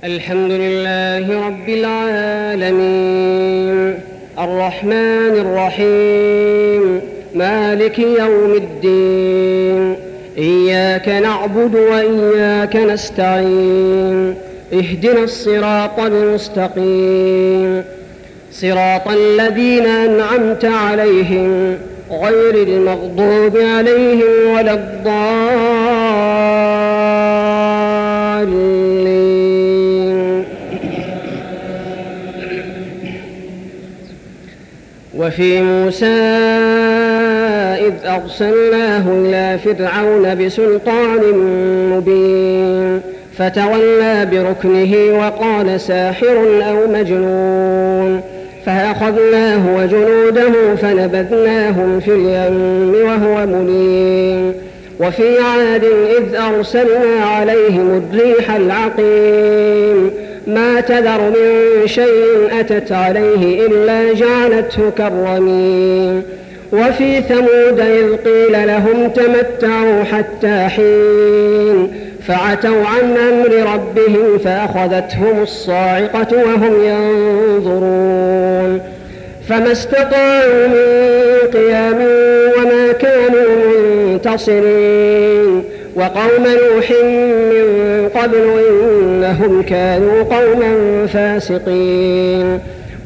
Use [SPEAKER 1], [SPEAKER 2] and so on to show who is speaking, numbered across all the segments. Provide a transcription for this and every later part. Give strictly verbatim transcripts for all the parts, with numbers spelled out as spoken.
[SPEAKER 1] الحمد لله رب العالمين الرحمن الرحيم مالك يوم الدين إياك نعبد وإياك نستعين اهدنا الصراط المستقيم صراط الذين أنعمت عليهم غير المغضوب عليهم ولا الضالين. وفي موسى إذ أرسلناه إلى فرعون بسلطان مبين فتولى بركنه وقال ساحر أو مجنون فأخذناه وجنوده فنبذناهم في اليم وهو مليم. وفي عاد إذ أرسلنا عليهم الريح العقيم ما تذر من شيء أتت عليه إلا جعلته كالرميم. وفي ثمود إذ قيل لهم تمتعوا حتى حين فعتوا عن أمر ربهم فأخذتهم الصاعقة وهم ينظرون فما استطاعوا من قيام وما كانوا منتصرين. وقوم نوح من قبل إنهم كانوا قوما فاسقين.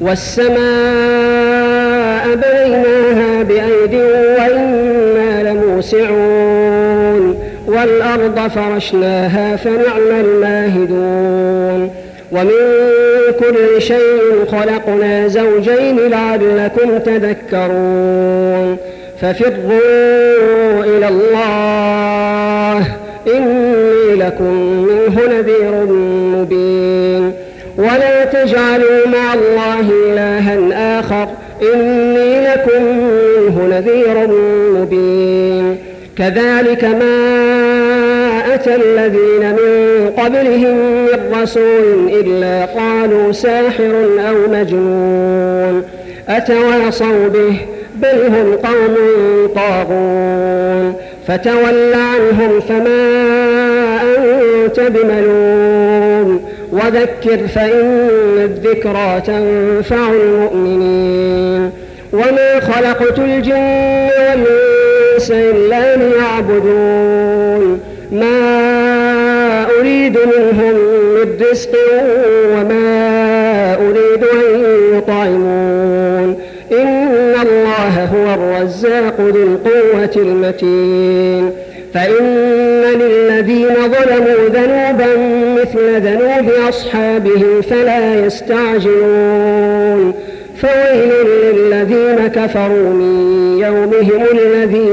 [SPEAKER 1] والسماء بنيناها بأيد وإنا لموسعون والأرض فرشناها فنعم الماهدون. ومن كل شيء خلقنا زوجين لعلكم تذكرون. ففروا إلى الله إني لكم منه نذير مبين. ولا تجعلوا مع الله إلها آخر إني لكم منه نذير مبين. كذلك ما أتى الذين من قبلهم من رسول إلا قالوا ساحر أو مجنون أتواصوا به بل هم قوم طاغون. فتول عنهم فما أنت بملوم وذكر فإن الذكرى تنفع المؤمنين. وما خلقت الجن والإنس إلا ليعبدون ما أريد منهم من رزق وما أريد أن يطعمون إن الله هو الرزاق ذو القوة المتين. فإن للذين ظلموا ذنوبا مثل ذنوب أصحابهم فلا يستعجلون. فويل للذين كفروا من يومهم الذي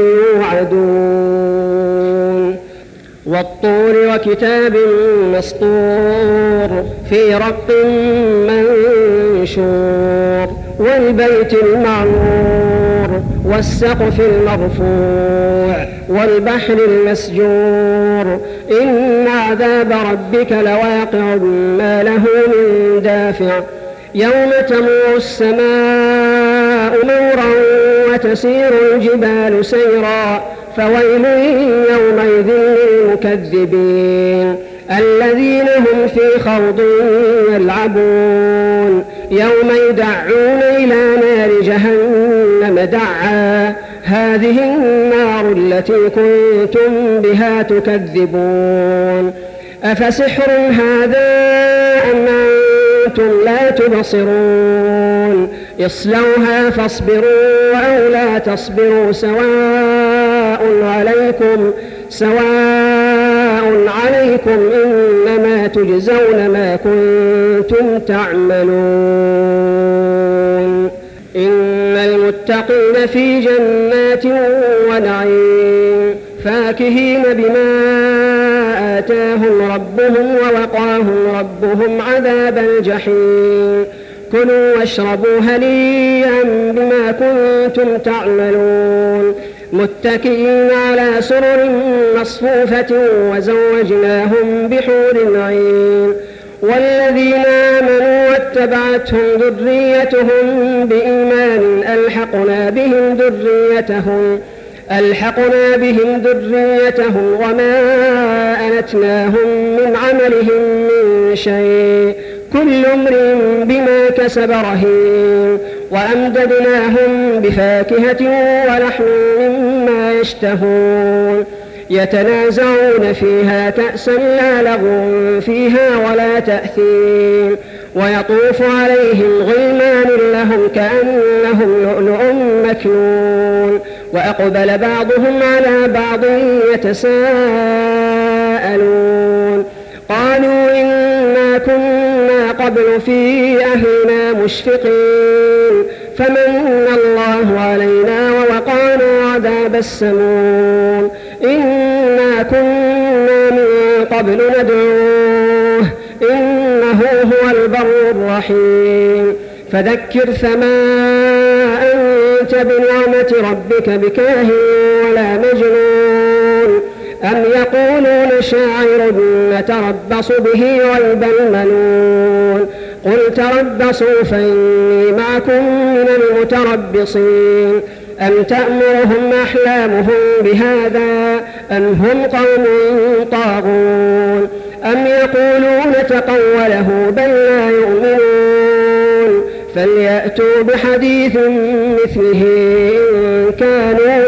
[SPEAKER 1] يوعدون. والطور وكتاب مسطور في رق منشور والبيت المعمور والسقف المرفوع والبحر المسجور إن عذاب ربك لواقع ما له من دافع. يوم تمور السماء مورا وتسير الجبال سيرا فويل يومئذ للمكذبين الذين هم في خوض يلعبون. يوم يدعون إلى نار جهنم دعا هذه النار التي كنتم بها تكذبون. أفسحر هذا أم أنتم لا تبصرون اصلوها فاصبروا أو لا تصبروا سواء عليكم سواء عليكم إنما تجزون ما كنتم تعملون. إن المتقين في جنات ونعيم فاكهين بما آتاهم ربهم ووقاهم ربهم عذاب الجحيم. كلوا واشربوا هنيئا بما كنتم تعملون متكئين على سرر مصفوفة وزوجناهم بحور عين. والذين آمنوا واتبعتهم ذريتهم بإيمان ألحقنا بهم ذريتهم ألحقنا بهم ذريتهم وما ألتناهم من عملهم من شيء كل امرئ بما كسب رهين وأمددناهم بفاكهة ولحم مما يشتهون يتنازعون فيها كأسا لا لغو فيها ولا تأثيم ويطوف عليهم غلمان لهم كأنهم لؤلؤ مكنون وأقبل بعضهم على بعض يتساءلون قالوا إنا كنا قبل في أهلنا مشفقين فمن الله علينا ووقانا عذاب السموم إنا كنا من قبل ندعوه إنه هو البر الرحيم فذكر فما أنت بنعمة ربك بكاهن ولا مجنون أم يقولون شاعر نتربص به ريب المنون قل تربصوا فإني معكم من المتربصين أم تأمرهم أحلامهم بهذا أم هم قوم طاغون أم يقولون تقوله بل لا يؤمنون فليأتوا بحديث مثله إن كانوا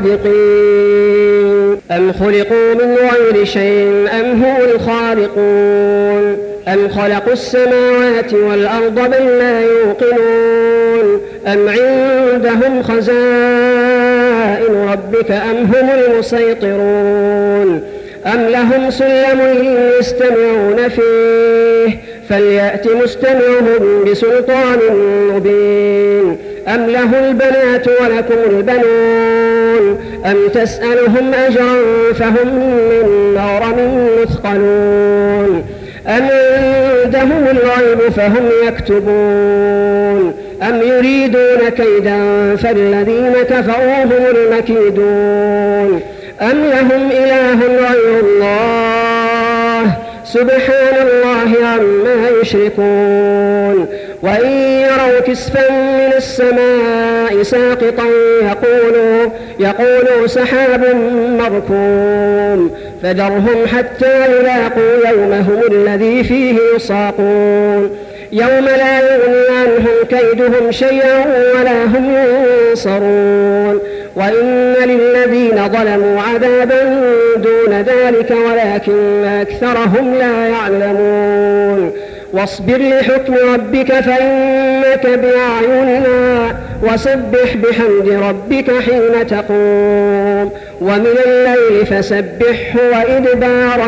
[SPEAKER 1] صادقين أم خلقوا من غير شيء أم هم الخالقون أم خلقوا السماوات والأرض بل لا يوقنون أم عندهم خزائن ربك أم هم المسيطرون أم لهم سلم يستمعون فيه فليأت مستمعهم بسلطان مبين أم له البنات ولكم البنون أم تسألهم أجرا فهم من مغرم مثقلون أم عندهم الغيب فهم يكتبون أم يريدون كيدا فالذين كفروا هم المكيدون أم لهم إله غير الله سبحان الله عما يشركون وإن يروا كسفا من السماء ساقطا يقولوا, يقولوا سحاب مركوم فذرهم حتى يلاقوا يومهم الذي فيه يصاقون يوم لا يغني عنهم كيدهم شيئا ولا هم ينصرون وإن للذين ظلموا عذابا دون ذلك ولكن أكثرهم لا يعلمون واصبر لحكم ربك فإنك بأعيننا وسبح بحمد ربك حين تقوم ومن الليل فسبحه وإدبار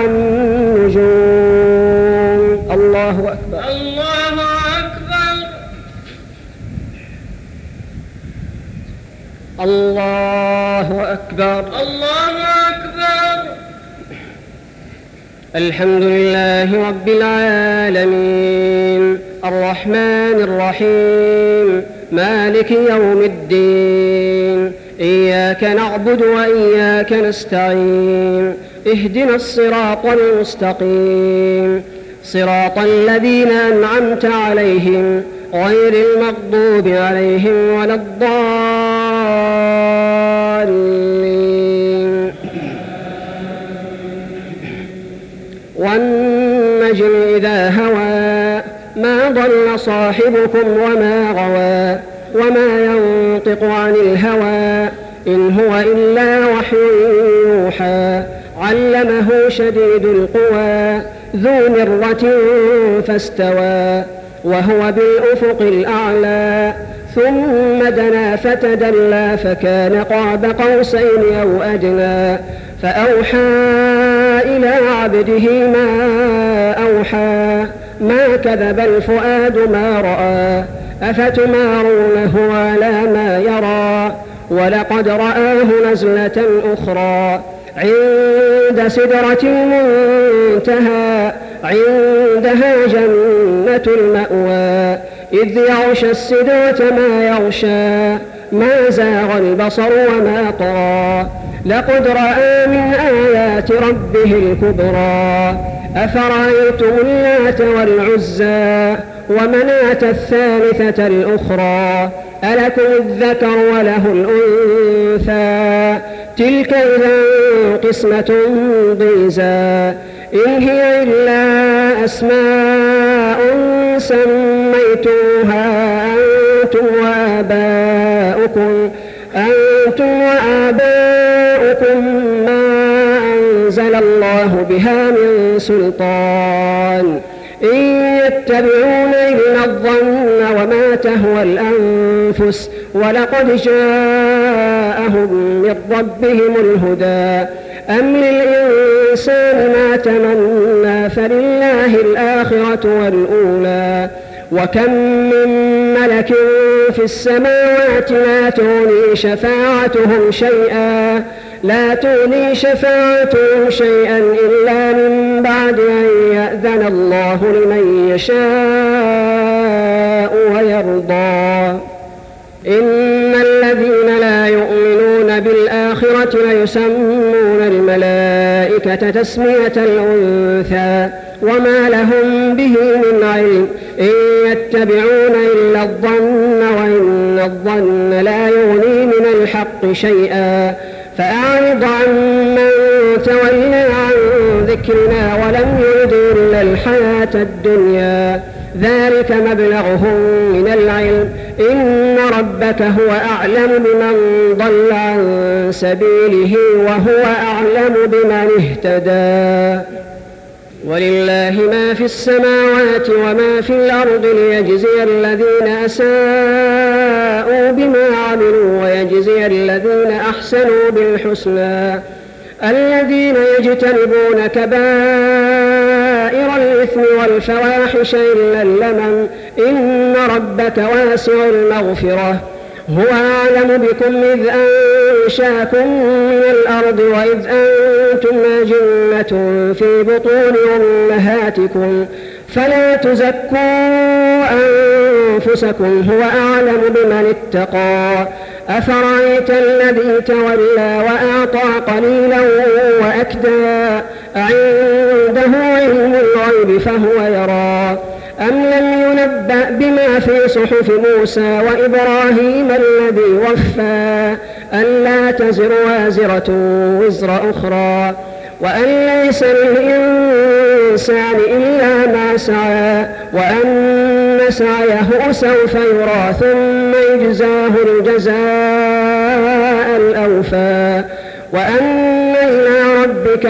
[SPEAKER 1] النجوم. الله أكبر.
[SPEAKER 2] الله أكبر.
[SPEAKER 1] الله أكبر.
[SPEAKER 2] الله أكبر.
[SPEAKER 1] الحمد لله رب العالمين الرحمن الرحيم مالك يوم الدين إياك نعبد وإياك نستعين اهدنا الصراط المستقيم صراط الذين أنعمت عليهم غير المغضوب عليهم ولا الضالين. والنجم إذا هوى ما ضل صاحبكم وما غوى وما ينطق عن الهوى إن هو إلا وحي يوحى علمه شديد القوى ذو مرة فاستوى وهو بالأفق الأعلى ثم دنا فتدلى فكان قاب قوسين أو أدنى فأوحى إلى عبده ما أوحى ما كذب الفؤاد ما رأى أفتمارونه على ما يرى ولقد رآه نزلة أخرى عند سدرة المنتهى عندها جنة المأوى إذ يغشى السدرة ما يغشى ما زاغ البصر وما طغى لقد رأى من آيات ربه الكبرى أفرأيتم اللات والعزى ومناة الثالثة الأخرى ألكم الذكر وله الأنثى تلك إذا قسمة ضيزى إن هي إلا أسماء سميتموها أنتم وآباؤكم أنتم وآباؤكم ما أنزل الله بها من سلطان إن يتبعون إلا الظن وما تهوى الأنفس ولقد جاءهم من ربهم الهدى أم للإنسان ما تمنى فلله الآخرة والأولى وكم من ملك في السماوات لا تغني شفاعتهم شيئا لا تغني شفاعتهم شيئا إلا من بعد أن يأذن الله لمن يشاء ويرضى إن الذين لا يؤمنون بالآخرة ليسمون الملائكة تسمية الأنثى وما لهم به من علم إن يتبعون إلا الظن وإن الظن لا يغني من الحق شيئا فأعرض عن من تولى عن ذكرنا ولم يرد إلا الحياة الدنيا ذلك مبلغهم من العلم إن ربك هو أعلم بمن ضل عن سبيله وهو أعلم بمن اهتدى ولله ما في السماوات وما في الأرض ليجزي الذين أساءوا بما عملوا ويجزي الذين أحسنوا بالحسنى الذين يجتنبون كبائر الإثم والفواحش إلا اللمم إن ربك واسع المغفرة هو أعلم بكم إذ أنشاكم من الأرض وإذ أنتم أجنة في بطون أمهاتكم فلا تزكوا أنفسكم هو أعلم بمن اتقى أفرأيت الذي تولى وأعطى قليلا وأكدى أعنده علم الغيب فهو يرى أم لم ينبأ بما في صحف موسى وإبراهيم الذي وفى ألا تزر وازرة وزر أخرى وأن ليس للإنسان إلا ما سعى وأن سعيه سوف يرى ثم يجزاه الجزاء الأوفى وأن إلى ربك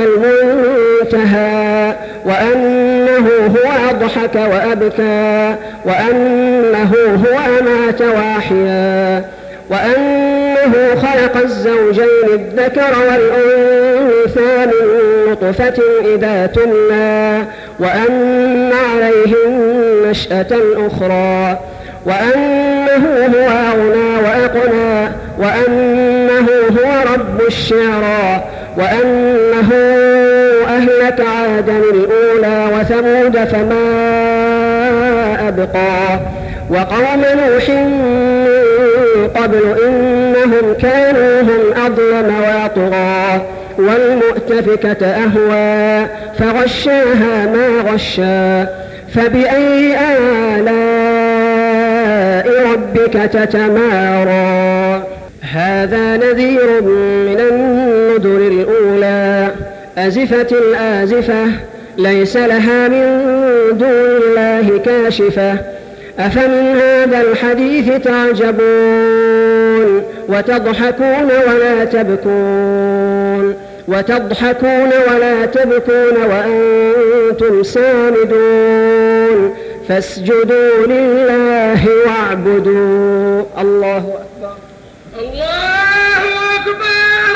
[SPEAKER 1] المنتهى وأنه هو أضحك وأبكى وأنه هو أمات وأحيا وأنه خلق الزوجين الذكر والأنثى من نطفة إذا تمنى وأن عليه النشأة الأخرى وأنه هو أغنى وأقنى وأنه هو رب الشعرى وأنه أهلك عادا الأولى وثمود فما أبقى وقوم نوح من قبل إنهم كانوا هم أظلم وأطغى والمؤتفكة أهوى فغشاها ما غشى فبأي آلاء ربك تتمارى هذا نذير من النذر الأولى أزفت الآزفة ليس لها من دون الله كاشفة أفمن هذا الحديث تعجبون وتضحكون ولا تبكون وتضحكون ولا تبكون وأنتم سامدون فاسجدوا لله واعبدوا الله أكبر
[SPEAKER 2] الله أكبر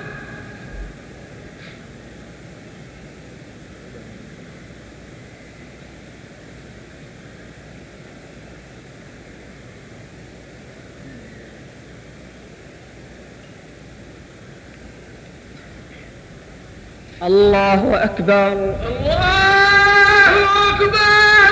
[SPEAKER 1] الله أكبر
[SPEAKER 2] الله أكبر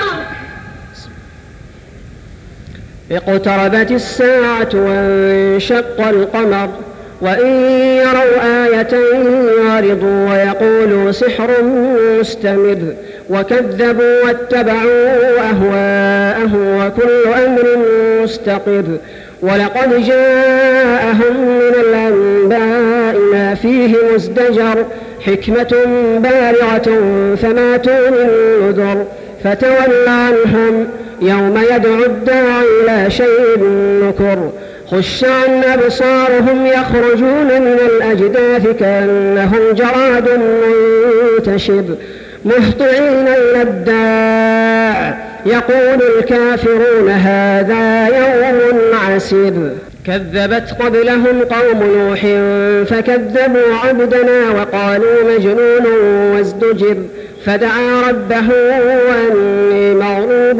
[SPEAKER 1] اقتربت الساعة وانشق القمر وإن يروا آية يعرضوا ويقولوا سحر مستمر وكذبوا واتبعوا أهواءهم وكل أمر مستقر ولقد جاءهم من الأنباء ما فيه مزدجر حكمة بالغة فما تغني النذر فتول عنهم يوم يدعو الداعي إلى شيء نكر خش عن أبصارهم يخرجون من الأجداث كأنهم جراد منتشر مهطعين إلى الداع يقول الكافرون هذا يوم عسر كذبت قبلهم قوم نوح فكذبوا عبدنا وقالوا مجنون وازدجر فدعا ربه أني مغلوب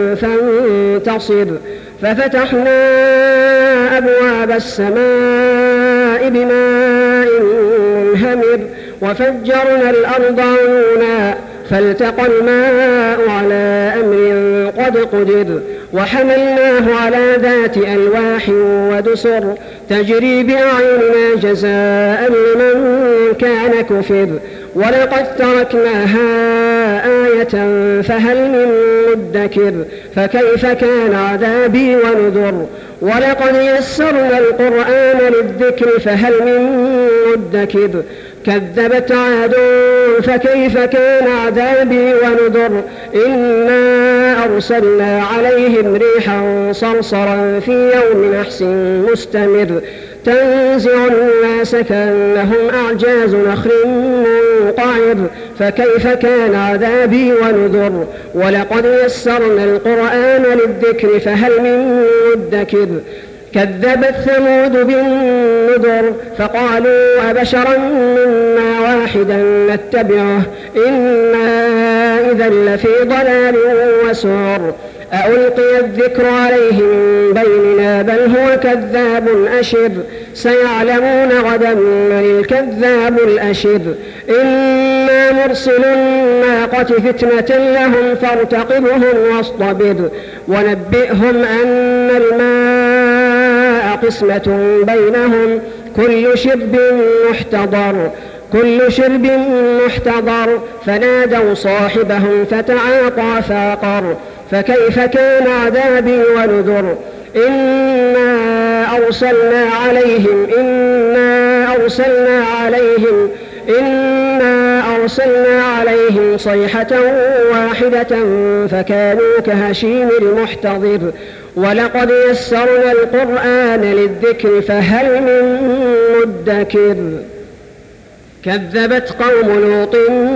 [SPEAKER 1] فانتصر ففتحنا أبواب السماء بماء منهمر وفجرنا الأرض عيونا فالتقى الماء على أمر قد قدر وحملناه على ذات ألواح ودسر تجري بأعيننا جزاء لمن كان كفر ولقد تركناها آية فهل من مدكر فكيف كان عذابي ونذر ولقد يسرنا القرآن للذكر فهل من مدكر كذبت عاد فكيف كان عذابي ونذر إنا أرسلنا عليهم ريحا صرصرا في يوم نحس مستمر تنزع الناس كأنهم أعجاز نخل منقعر فكيف كان عذابي ونذر ولقد يسرنا القرآن للذكر فهل من مدكر كذبت ثمود بالنذر فقالوا أبشرا منا واحدا نتبعه إنا إذا لفي ضلال وسعر ألقي الذكر عليه من بيننا بل هو كذاب أشر سيعلمون غدا من الكذاب الأشر إنا مرسل الناقة فتنة لهم فارتقبهم واصطبر ونبئهم أن الماء قسمة بينهم كل شرب محتضر كل شرب محتضر فنادوا صاحبهم فتعاطى فعقر فكيف كان عذابي ونذر إنا أرسلنا عليهم إنا أرسلنا عليهم إنا أرسلنا عليهم صيحة واحدة فكانوا كهشيم المحتضر ولقد يسرنا القرآن للذكر فهل من مدكر كذبت قوم لوط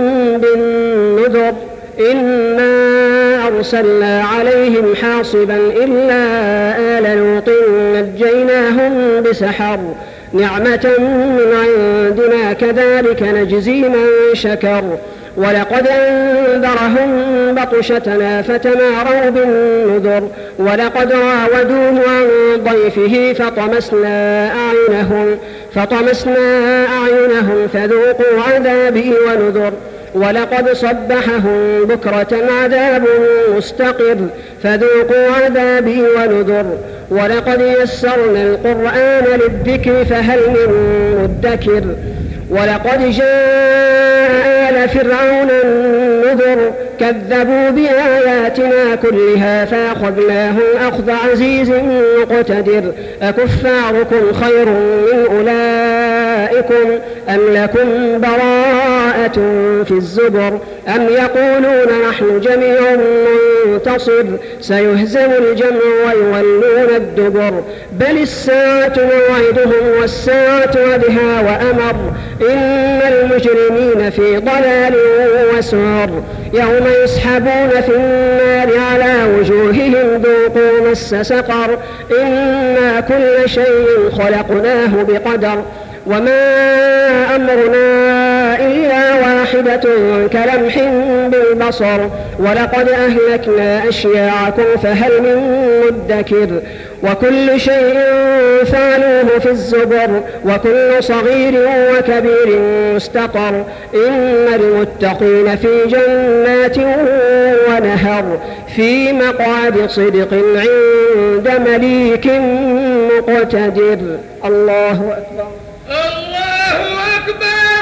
[SPEAKER 1] بالنذر إنا أرسلنا عليهم حاصبا إلا آل لوط نجيناهم بسحر نعمة من عندنا كذلك نجزي من شكر ولقد أنذرهم بطشتنا فتماروا بالنذر ولقد راودوه عن ضيفه فطمسنا أعينهم فطمسنا أعينهم فذوقوا عذابي ونذر ولقد صبحهم بكرة عذاب مستقر فذوقوا عذابي ونذر ولقد يسرنا القرآن للذكر فهل من مدكر ولقد جاء آل فرعون النذر كذبوا بآياتنا كلها فأخذناهم أخذ عزيز مقتدر أكفاركم خير من أولئكم أم لكم براءة في الزبر أم يقولون نحن جميع منتصر سيهزم الجمع ويولون الدبر بل الساعة موعدهم والساعة أدهى وأمر إن المجرمين في ضلال وسعر يوم يسحبون في النار على وجوههم ذوقوا مس سقر إنا كل شيء خلقناه بقدر وما أمرنا إلا واحدة كلمح بالبصر ولقد أهلكنا أشياعكم فهل من مدكر وكل شيء فعلوه في الزبر وكل صغير وكبير مستقر إن المتقين في جنات ونهر في مقعد صدق عند مليك مقتدر الله أكبر
[SPEAKER 2] الله أكبر